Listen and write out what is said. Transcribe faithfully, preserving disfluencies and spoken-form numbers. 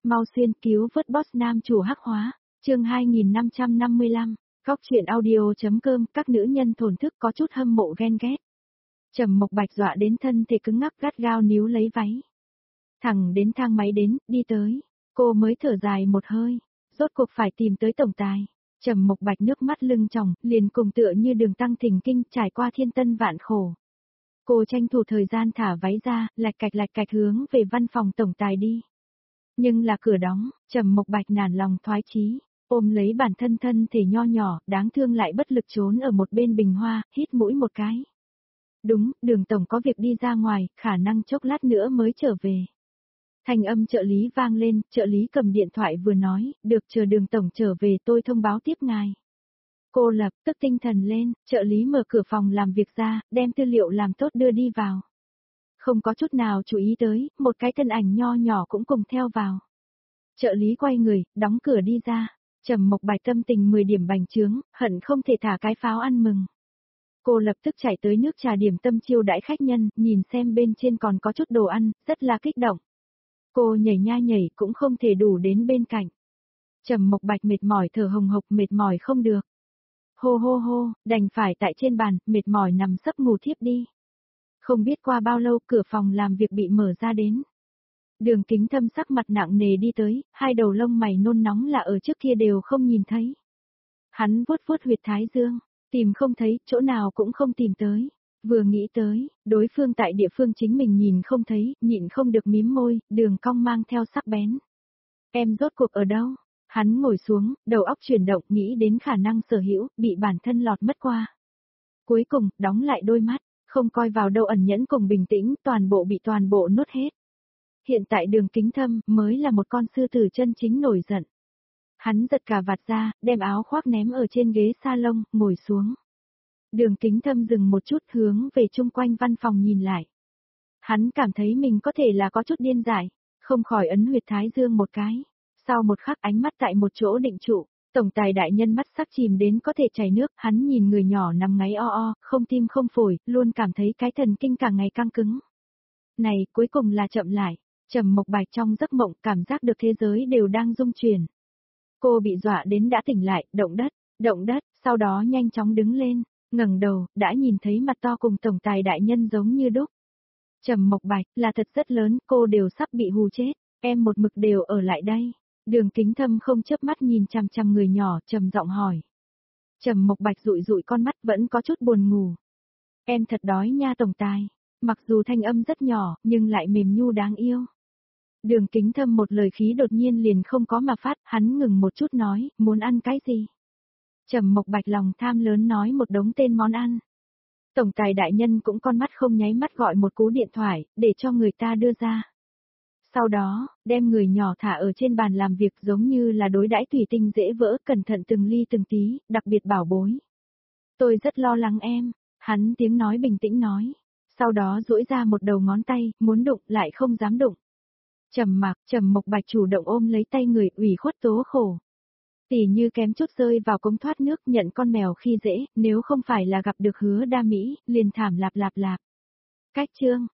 Mau xuyên cứu vớt boss nam chủ hắc hóa, chương hai nghìn năm trăm năm mươi lăm, góc chuyện audio.com, các nữ nhân thổn thức có chút hâm mộ ghen ghét. Trầm Mộc Bạch dọa đến thân thể cứng ngắc gắt gao níu lấy váy. Thẳng đến thang máy đến, đi tới, cô mới thở dài một hơi, rốt cuộc phải tìm tới tổng tài. Trầm Mộc Bạch nước mắt lưng tròng, liền cùng tựa như đường tăng thỉnh kinh trải qua thiên tân vạn khổ. Cô tranh thủ thời gian thả váy ra, lạch cạch lạch cạch hướng về văn phòng tổng tài đi. Nhưng là cửa đóng, Trầm Mộc Bạch nản lòng thoái chí, ôm lấy bản thân thân thể nho nhỏ, đáng thương lại bất lực trốn ở một bên bình hoa, hít mũi một cái. Đúng, đường tổng có việc đi ra ngoài, khả năng chốc lát nữa mới trở về. Thanh âm trợ lý vang lên, trợ lý cầm điện thoại vừa nói, được chờ đường tổng trở về tôi thông báo tiếp ngài. Cô lập tức tinh thần lên, trợ lý mở cửa phòng làm việc ra, đem tư liệu làm tốt đưa đi vào. Không có chút nào chú ý tới, một cái thân ảnh nho nhỏ cũng cùng theo vào. Trợ lý quay người, đóng cửa đi ra, Trầm Mộc Bạch tâm tình mười điểm bành trướng, hận không thể thả cái pháo ăn mừng. Cô lập tức chạy tới nước trà điểm tâm chiêu đãi khách nhân, nhìn xem bên trên còn có chút đồ ăn, rất là kích động. Cô nhảy nha nhảy cũng không thể đủ đến bên cạnh. Trầm Mộc Bạch mệt mỏi thở hồng hộc, mệt mỏi không được. Hô hô hô, đành phải tại trên bàn, mệt mỏi nằm sấp ngủ thiếp đi. Không biết qua bao lâu cửa phòng làm việc bị mở ra đến. Đường Kính Thâm sắc mặt nặng nề đi tới, hai đầu lông mày nôn nóng là ở trước kia đều không nhìn thấy. Hắn vuốt vuốt huyệt thái dương, tìm không thấy, chỗ nào cũng không tìm tới. Vừa nghĩ tới, đối phương tại địa phương chính mình nhìn không thấy, nhịn không được mím môi, đường cong mang theo sắc bén. Em rốt cuộc ở đâu? Hắn ngồi xuống, đầu óc chuyển động, nghĩ đến khả năng sở hữu, bị bản thân lọt mất qua. Cuối cùng, đóng lại đôi mắt, không coi vào đâu ẩn nhẫn cùng bình tĩnh, toàn bộ bị toàn bộ nuốt hết. Hiện tại Đường Kính Thâm mới là một con sư tử chân chính nổi giận. Hắn giật cả vạt ra, đem áo khoác ném ở trên ghế salon, ngồi xuống. Đường Kính Thâm dừng một chút hướng về chung quanh văn phòng nhìn lại. Hắn cảm thấy mình có thể là có chút điên dại, không khỏi ấn huyệt thái dương một cái. Sau một khắc ánh mắt tại một chỗ định trụ, tổng tài đại nhân mắt sắc chìm đến có thể chảy nước, hắn nhìn người nhỏ nằm ngáy o o, không tim không phổi, luôn cảm thấy cái thần kinh càng ngày căng cứng. Này, cuối cùng là chậm lại, Trầm Mộc Bạch trong giấc mộng cảm giác được thế giới đều đang rung chuyển. Cô bị dọa đến đã tỉnh lại, động đất, động đất, sau đó nhanh chóng đứng lên, ngẩng đầu, đã nhìn thấy mặt to cùng tổng tài đại nhân giống như đúc. Trầm Mộc Bạch, là thật rất lớn, cô đều sắp bị hù chết, em một mực đều ở lại đây. Đường Kính Thâm không chớp mắt nhìn chằm chằm người nhỏ, trầm giọng hỏi. Trầm Mộc Bạch dụi dụi con mắt vẫn có chút buồn ngủ. Em thật đói nha tổng tài. Mặc dù thanh âm rất nhỏ, nhưng lại mềm nhu đáng yêu. Đường Kính Thâm một lời khí đột nhiên liền không có mà phát, hắn ngừng một chút nói, muốn ăn cái gì? Trầm Mộc Bạch lòng tham lớn nói một đống tên món ăn. Tổng tài đại nhân cũng con mắt không nháy mắt gọi một cú điện thoại, để cho người ta đưa ra. Sau đó, đem người nhỏ thả ở trên bàn làm việc giống như là đối đãi thủy tinh dễ vỡ, cẩn thận từng ly từng tí, đặc biệt bảo bối. Tôi rất lo lắng em, hắn tiếng nói bình tĩnh nói. Sau đó duỗi ra một đầu ngón tay, muốn đụng lại không dám đụng. Trầm mặc, Trầm Mộc Bạch chủ động ôm lấy tay người, ủy khuất tố khổ. Tỉ như kém chút rơi vào cống thoát nước, nhận con mèo khi dễ, nếu không phải là gặp được Hứa Đa Mỹ, liền thảm lạp lạp lạp. Cách chương.